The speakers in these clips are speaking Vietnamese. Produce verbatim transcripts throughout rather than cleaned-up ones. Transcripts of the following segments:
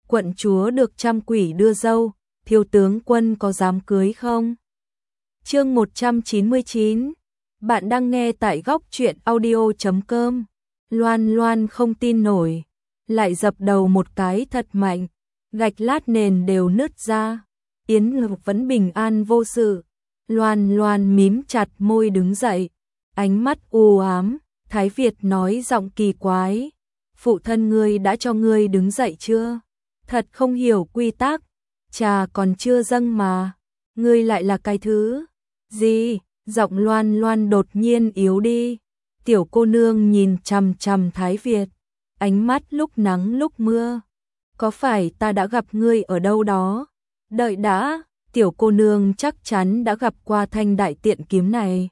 quận chúa được trăm quỷ đưa dâu, thiếu tướng quân có dám cưới không? Chương một trăm chín mươi chín. Bạn đang nghe tại góc truyện audio chấm com. Loan Loan không tin nổi, lại dập đầu một cái thật mạnh, gạch lát nền đều nứt ra. Yến Ngọc vẫn bình an vô sự. Loan Loan mím chặt môi đứng dậy, ánh mắt u ám. Thái Việt nói giọng kỳ quái, phụ thân ngươi đã cho ngươi đứng dậy chưa? Thật không hiểu quy tắc, trà còn chưa dâng mà, ngươi lại là cái thứ gì? Giọng Loan Loan đột nhiên yếu đi. Tiểu cô nương nhìn chằm chằm Thái Việt, ánh mắt lúc nắng lúc mưa. Có phải ta đã gặp ngươi ở đâu đó? Đợi đã, tiểu cô nương chắc chắn đã gặp qua thanh đại tiện kiếm này.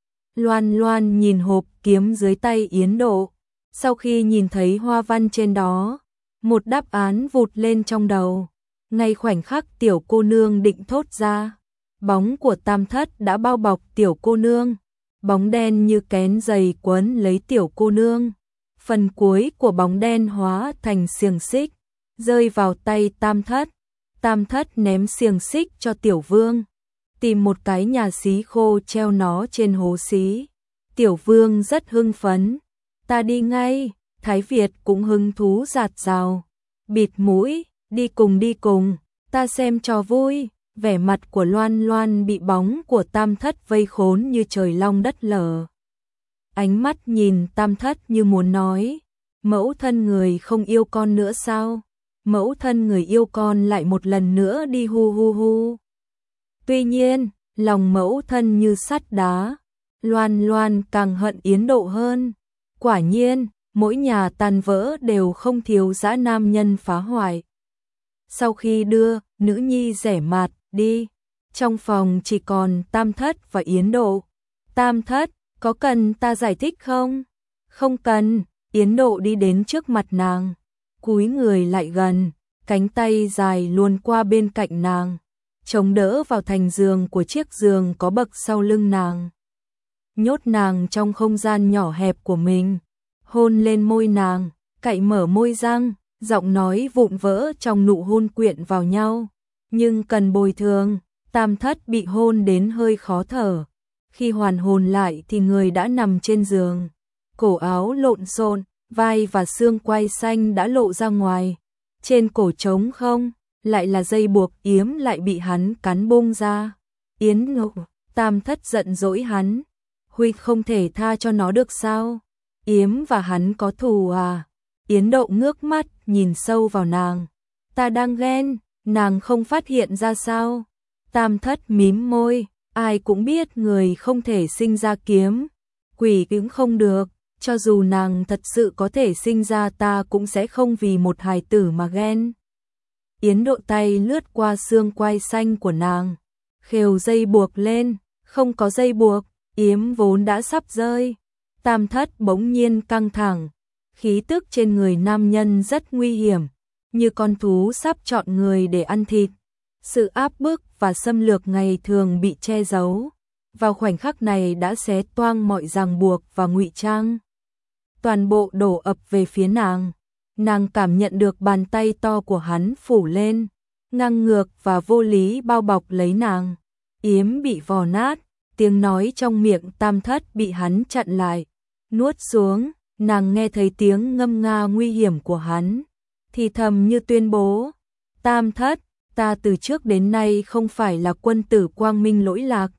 Loan Loan nhìn hộp kiếm dưới tay Yến Độ, sau khi nhìn thấy hoa văn trên đó, một đáp án vụt lên trong đầu. Ngay khoảnh khắc tiểu cô nương định thốt ra, bóng của Tam Thất đã bao bọc tiểu cô nương, bóng đen như kén dày quấn lấy tiểu cô nương. Phần cuối của bóng đen hóa thành xiềng xích, rơi vào tay Tam Thất. Tam Thất ném xiềng xích cho Tiểu Vương, tìm một cái nhà xí khô treo nó trên hố xí. Tiểu Vương rất hưng phấn, ta đi ngay. Thái Việt cũng hứng thú rạt rào, bịt mũi, đi cùng đi cùng, ta xem cho vui. Vẻ mặt của Loan Loan bị bóng của Tam Thất vây khốn như trời long đất lở. Ánh mắt nhìn Tam Thất như muốn nói, mẫu thân người không yêu con nữa sao? Mẫu thân người yêu con lại một lần nữa đi hu hu hu. Tuy nhiên, lòng mẫu thân như sắt đá. Loan Loan càng hận Yến Độ hơn. Quả nhiên, mỗi nhà tan vỡ đều không thiếu dã nam nhân phá hoại. Sau khi đưa nữ nhi rẻ mạt đi, trong phòng chỉ còn Tam Thất và Yến Độ. Tam Thất, có cần ta giải thích không? Không cần. Yến Độ đi đến trước mặt nàng, cúi người lại gần, cánh tay dài luồn qua bên cạnh nàng, chống đỡ vào thành giường của chiếc giường có bậc sau lưng nàng. Nhốt nàng trong không gian nhỏ hẹp của mình, hôn lên môi nàng, cạy mở môi răng, giọng nói vụn vỡ trong nụ hôn quyện vào nhau. Nhưng cần bồi thường, Tam Thất bị hôn đến hơi khó thở. Khi hoàn hồn lại thì người đã nằm trên giường, cổ áo lộn xộn, vai và xương quai xanh đã lộ ra ngoài. Trên cổ trống không, lại là dây buộc yếm lại bị hắn cắn bung ra. Yến Ngọc, Tam Thất giận dỗi hắn, huy không thể tha cho nó được sao? Yếm và hắn có thù à? Yến Độ ngước mắt nhìn sâu vào nàng, ta đang ghen, nàng không phát hiện ra sao? Tam Thất mím môi, ai cũng biết người không thể sinh ra kiếm, quỷ cũng không được. Cho dù nàng thật sự có thể sinh ra, ta cũng sẽ không vì một hài tử mà ghen. Yến Độ tay lướt qua xương quai xanh của nàng, khều dây buộc lên, không có dây buộc, yếm vốn đã sắp rơi. Tam Thất bỗng nhiên căng thẳng, khí tức trên người nam nhân rất nguy hiểm, như con thú sắp chọn người để ăn thịt. Sự áp bức và xâm lược ngày thường bị che giấu, vào khoảnh khắc này đã xé toang mọi ràng buộc và ngụy trang. Toàn bộ đổ ập về phía nàng. Nàng cảm nhận được bàn tay to của hắn phủ lên, ngang ngược và vô lý bao bọc lấy nàng. Yếm bị vò nát, tiếng nói trong miệng Tam Thất bị hắn chặn lại, nuốt xuống. Nàng nghe thấy tiếng ngâm nga nguy hiểm của hắn, thì thầm như tuyên bố, Tam Thất, ta từ trước đến nay không phải là quân tử quang minh lỗi lạc.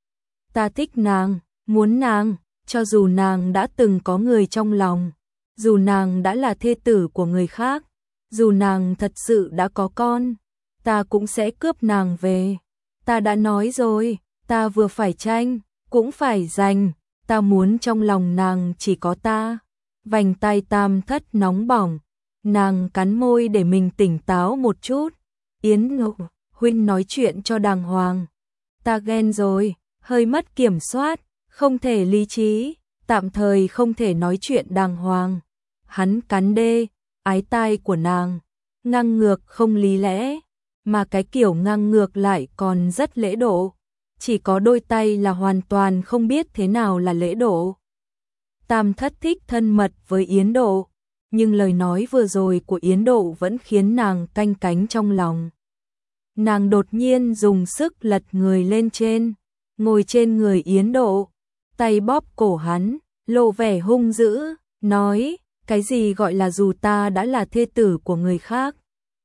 Ta thích nàng, muốn nàng. Cho dù nàng đã từng có người trong lòng, dù nàng đã là thê tử của người khác, dù nàng thật sự đã có con, ta cũng sẽ cướp nàng về. Ta đã nói rồi, ta vừa phải tranh, cũng phải giành, ta muốn trong lòng nàng chỉ có ta. Vành tay Tam Thất nóng bỏng, nàng cắn môi để mình tỉnh táo một chút. Yến Ngọc, huynh nói chuyện cho đàng hoàng. Ta ghen rồi, hơi mất kiểm soát. Không thể lý trí, tạm thời không thể nói chuyện đàng hoàng. Hắn cắn đê, ái tai của nàng, ngang ngược không lý lẽ, mà cái kiểu ngang ngược lại còn rất lễ độ. Chỉ có đôi tay là hoàn toàn không biết thế nào là lễ độ. Tam Thất thích thân mật với Yến Độ, nhưng lời nói vừa rồi của Yến Độ vẫn khiến nàng canh cánh trong lòng. Nàng đột nhiên dùng sức lật người lên trên, ngồi trên người Yến Độ, tay bóp cổ hắn, lộ vẻ hung dữ, nói, cái gì gọi là dù ta đã là thê tử của người khác.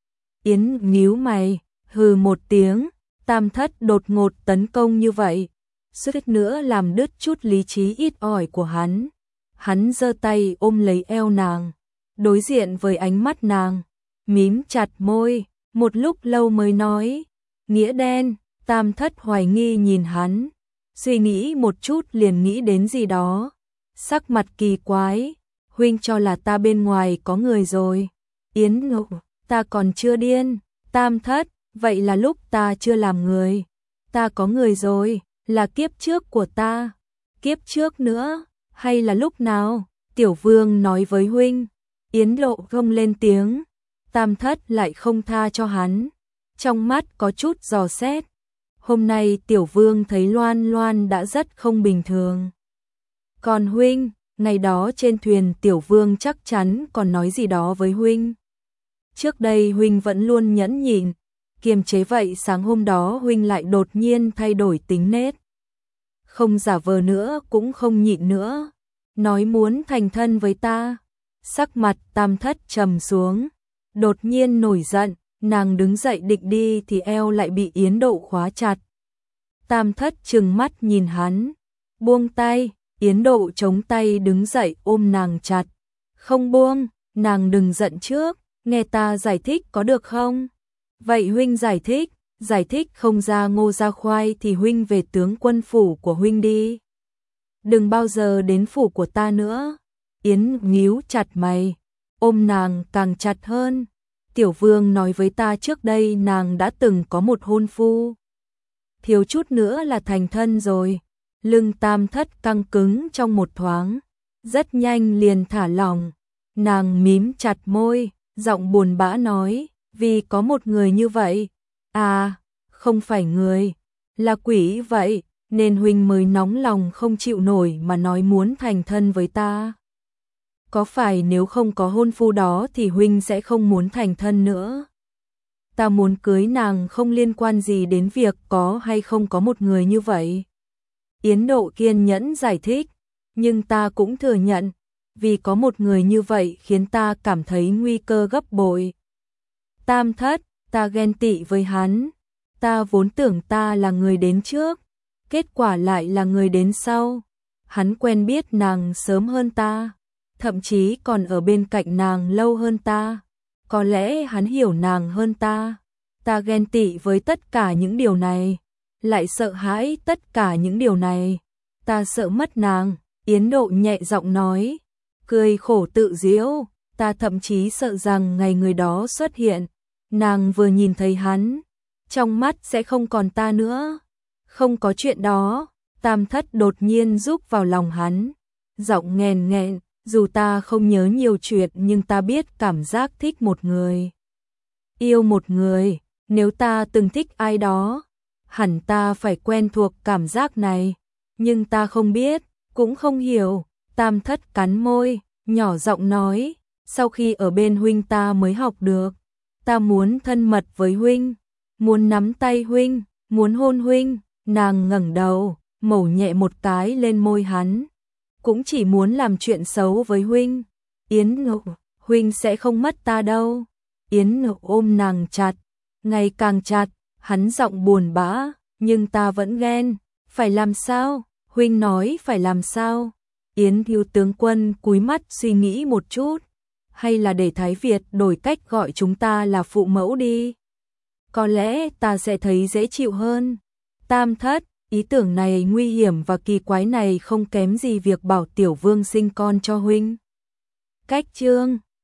Yến nhíu mày, hừ một tiếng, Tam Thất đột ngột tấn công như vậy, suýt nữa làm đứt chút lý trí ít ỏi của hắn. Hắn giơ tay ôm lấy eo nàng, đối diện với ánh mắt nàng, mím chặt môi, một lúc lâu mới nói, nghĩa đen. Tam Thất hoài nghi nhìn hắn, suy nghĩ một chút liền nghĩ đến gì đó, sắc mặt kỳ quái, huynh cho là ta bên ngoài có người rồi. Yến Ngộ, ta còn chưa điên. Tam Thất, vậy là lúc ta chưa làm người, ta có người rồi, là kiếp trước của ta. Kiếp trước nữa, hay là lúc nào? Tiểu Vương nói với huynh. Yến Lộ không lên tiếng, Tam Thất lại không tha cho hắn, trong mắt có chút dò xét. Hôm nay Tiểu Vương thấy Loan Loan đã rất không bình thường. Còn huynh, ngày đó trên thuyền Tiểu Vương chắc chắn còn nói gì đó với huynh. Trước đây huynh vẫn luôn nhẫn nhịn, kiềm chế, vậy sáng hôm đó huynh lại đột nhiên thay đổi tính nết. Không giả vờ nữa cũng không nhịn nữa, nói muốn thành thân với ta. Sắc mặt Tam Thất trầm xuống, đột nhiên nổi giận, nàng đứng dậy định đi thì eo lại bị Yến Độ khóa chặt. Tam Thất trừng mắt nhìn hắn, buông tay. Yến Độ chống tay đứng dậy ôm nàng chặt. Không buông, nàng đừng giận trước, nghe ta giải thích có được không? Vậy huynh giải thích, giải thích không ra Ngô ra khoai thì huynh về tướng quân phủ của huynh đi. Đừng bao giờ đến phủ của ta nữa. Yến nhíu chặt mày, ôm nàng càng chặt hơn. Tiểu Vương nói với ta trước đây nàng đã từng có một hôn phu, thiếu chút nữa là thành thân rồi. Lưng Tam Thất căng cứng trong một thoáng, rất nhanh liền thả lỏng. Nàng mím chặt môi, giọng buồn bã nói, vì có một người như vậy. À, không phải người, là quỷ vậy, nên huynh mới nóng lòng không chịu nổi mà nói muốn thành thân với ta. Có phải nếu không có hôn phu đó thì huynh sẽ không muốn thành thân nữa? Ta muốn cưới nàng không liên quan gì đến việc có hay không có một người như vậy. Yến Độ kiên nhẫn giải thích, nhưng ta cũng thừa nhận, vì có một người như vậy khiến ta cảm thấy nguy cơ gấp bội. Tam Thất, ta ghen tị với hắn, ta vốn tưởng ta là người đến trước, kết quả lại là người đến sau. Hắn quen biết nàng sớm hơn ta, thậm chí còn ở bên cạnh nàng lâu hơn ta, có lẽ hắn hiểu nàng hơn ta. Ta ghen tị với tất cả những điều này, lại sợ hãi tất cả những điều này. Ta sợ mất nàng. Yến Độ nhẹ giọng nói, cười khổ tự giễu, ta thậm chí sợ rằng ngày người đó xuất hiện, nàng vừa nhìn thấy hắn, trong mắt sẽ không còn ta nữa. Không có chuyện đó. Tam Thất đột nhiên rúc vào lòng hắn, giọng nghèn nghẹn, dù ta không nhớ nhiều chuyện nhưng ta biết cảm giác thích một người, yêu một người. Nếu ta từng thích ai đó, hẳn ta phải quen thuộc cảm giác này, nhưng ta không biết, cũng không hiểu. Tam Thất cắn môi, nhỏ giọng nói, sau khi ở bên huynh ta mới học được. Ta muốn thân mật với huynh, muốn nắm tay huynh, muốn hôn huynh. Nàng ngẩng đầu, mổ nhẹ một cái lên môi hắn, cũng chỉ muốn làm chuyện xấu với huynh. Yến Ngộ, huynh sẽ không mất ta đâu. Yến Ngộ ôm nàng chặt, ngày càng chặt, hắn giọng buồn bã, nhưng ta vẫn ghen. Phải làm sao? Huynh nói phải làm sao? Yến Thiếu tướng quân cúi mắt suy nghĩ một chút, hay là để Thái Việt đổi cách gọi chúng ta là phụ mẫu đi, có lẽ ta sẽ thấy dễ chịu hơn. Tam Thất, ý tưởng này nguy hiểm và kỳ quái này không kém gì việc bảo Tiểu Vương sinh con cho huynh. Cách chương